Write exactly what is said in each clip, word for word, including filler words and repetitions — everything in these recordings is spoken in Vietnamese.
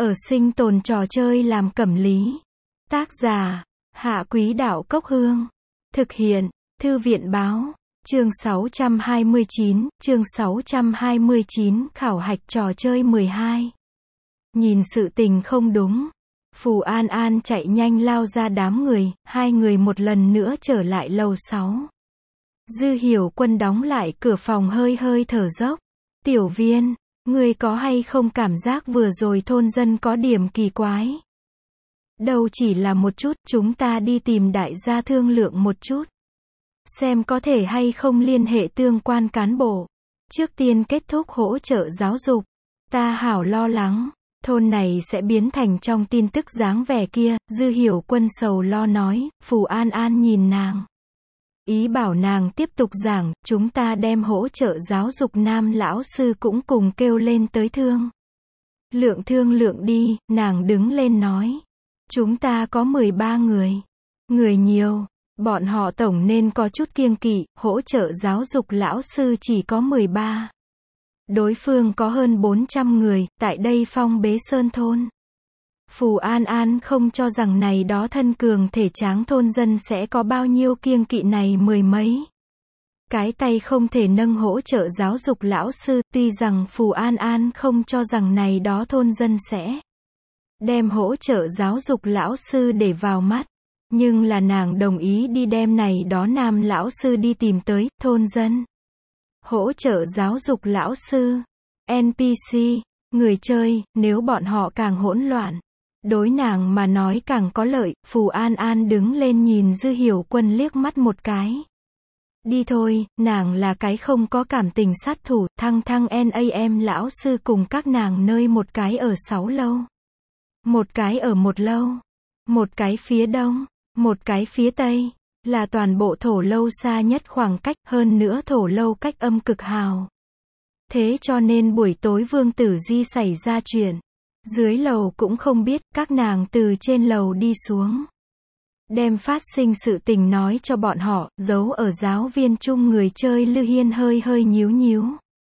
Ở sinh tồn trò chơi làm cẩm lý. Tác giả, Hạ Quý Đạo Cốc Hương. Thực hiện, Thư viện Báo. Chương sáu trăm hai mươi chín, chương sáu trăm hai mươi chín, khảo hạch trò chơi mười hai. Nhìn sự tình không đúng. Phù An An chạy nhanh lao ra đám người, hai người một lần nữa trở lại lầu sáu. Dư Hiểu Quân đóng lại cửa phòng hơi hơi thở dốc. Tiểu Viên, ngươi có hay không cảm giác vừa rồi thôn dân có điểm kỳ quái? Đâu chỉ là một chút, chúng ta đi tìm đại gia thương lượng một chút. Xem có thể hay không liên hệ tương quan cán bộ. Trước tiên kết thúc hỗ trợ giáo dục. Ta hảo lo lắng, thôn này sẽ biến thành trong tin tức dáng vẻ kia, Dư Hiểu Quân sầu lo nói. Phù An An nhìn nàng. Ý bảo nàng tiếp tục giảng, chúng ta đem hỗ trợ giáo dục nam lão sư cũng cùng kêu lên tới thương. Lượng thương lượng đi, nàng đứng lên nói. Chúng ta có mười ba người. Người nhiều, bọn họ tổng nên có chút kiêng kỵ, hỗ trợ giáo dục lão sư chỉ có mười ba. Đối phương có hơn bốn trăm người, tại đây Phong Bế Sơn thôn. Phù An An không cho rằng này đó thân cường thể tráng thôn dân sẽ có bao nhiêu kiêng kỵ này mười mấy. Cái tay không thể nâng hỗ trợ giáo dục lão sư, tuy rằng Phù An An không cho rằng này đó thôn dân sẽ đem hỗ trợ giáo dục lão sư để vào mắt. Nhưng là nàng đồng ý đi đem này đó nam lão sư đi tìm tới, thôn dân. Hỗ trợ giáo dục lão sư, en pê xê, người chơi, nếu bọn họ càng hỗn loạn. Đối nàng mà nói càng có lợi. Phù An An đứng lên nhìn Dư Hiểu Quân liếc mắt một cái. Đi thôi, nàng là cái không có cảm tình sát thủ, thăng thăng nam lão sư cùng các nàng nơi một cái ở sáu lâu. Một cái ở một lâu. Một cái phía đông. Một cái phía tây. Là toàn bộ thổ lâu xa nhất khoảng cách, hơn nữa thổ lâu cách âm cực hào. Thế cho nên buổi tối Vương Tử Di xảy ra chuyện. Dưới lầu cũng không biết, các nàng từ trên lầu đi xuống. Đem phát sinh sự tình nói cho bọn họ, giấu ở giáo viên chung người chơi Lư Hiên hơi hơi nhíu nhíu.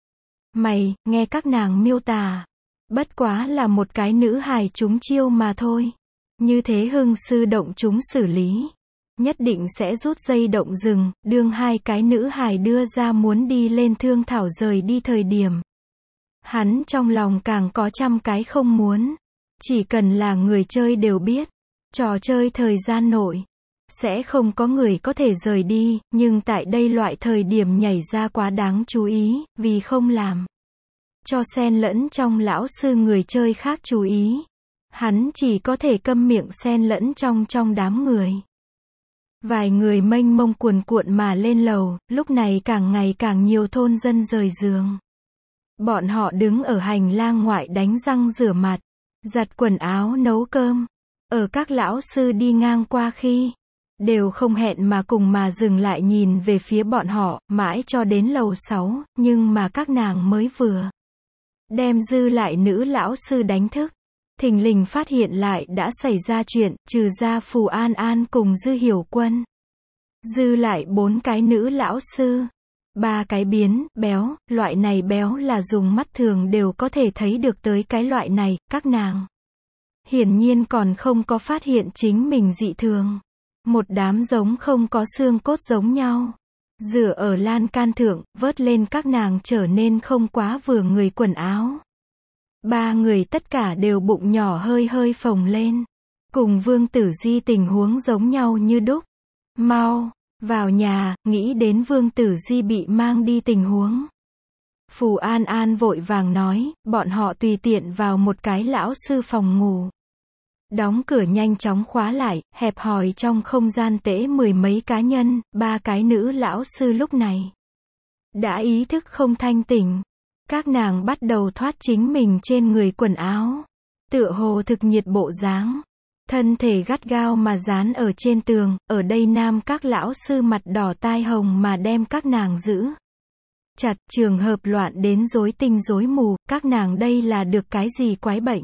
Mày, nghe các nàng miêu tả. Bất quá là một cái nữ hài trúng chiêu mà thôi. Như thế hưng sư động chúng xử lý. Nhất định sẽ rút dây động rừng, đương hai cái nữ hài đưa ra muốn đi lên thương thảo rời đi thời điểm. Hắn trong lòng càng có trăm cái không muốn. Chỉ cần là người chơi đều biết. Trò chơi thời gian nội. Sẽ không có người có thể rời đi, nhưng tại đây loại thời điểm nhảy ra quá đáng chú ý, vì không làm cho xen lẫn trong lão sư người chơi khác chú ý. Hắn chỉ có thể câm miệng xen lẫn trong trong đám người. Vài người mênh mông cuồn cuộn mà lên lầu, lúc này càng ngày càng nhiều thôn dân rời giường. Bọn họ đứng ở hành lang ngoại đánh răng rửa mặt, giặt quần áo nấu cơm. Ở các lão sư đi ngang qua khi, đều không hẹn mà cùng mà dừng lại nhìn về phía bọn họ, mãi cho đến lầu sáu, nhưng mà các nàng mới vừa đem dư lại nữ lão sư đánh thức. Thình lình phát hiện lại đã xảy ra chuyện, trừ ra Phù An An cùng Dư Hiểu Quân. Dư lại bốn cái nữ lão sư. Ba cái biến, béo, loại này béo là dùng mắt thường đều có thể thấy được tới cái loại này, các nàng hiển nhiên còn không có phát hiện chính mình dị thường. Một đám giống không có xương cốt giống nhau. Dựa ở lan can thượng, vớt lên các nàng trở nên không quá vừa người quần áo. Ba người tất cả đều bụng nhỏ hơi hơi phồng lên. Cùng Vương Tử Di tình huống giống nhau như đúc. Mau, vào nhà, nghĩ đến Vương Tử Di bị mang đi tình huống. Phù An An vội vàng nói, bọn họ tùy tiện vào một cái lão sư phòng ngủ. Đóng cửa nhanh chóng khóa lại, hẹp hòi trong không gian tễ mười mấy cá nhân, ba cái nữ lão sư lúc này đã ý thức không thanh tỉnh. Các nàng bắt đầu thoát chính mình trên người quần áo. Tựa hồ thực nhiệt bộ dáng. Thân thể gắt gao mà dán ở trên tường, ở đây nam các lão sư mặt đỏ tai hồng mà đem các nàng giữ chặt, trường hợp loạn đến rối tinh rối mù, các nàng đây là được cái gì quái bệnh.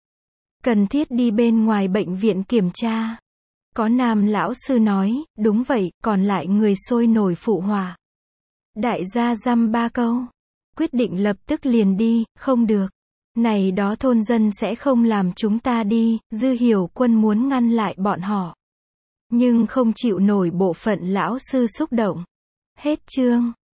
Cần thiết đi bên ngoài bệnh viện kiểm tra. Có nam lão sư nói, đúng vậy, còn lại người sôi nổi phụ họa. Đại gia dăm ba câu. Quyết định lập tức liền đi, không được. Này đó thôn dân sẽ không làm chúng ta đi, Dư Hiểu Quân muốn ngăn lại bọn họ. Nhưng không chịu nổi bộ phận lão sư xúc động. Hết chương.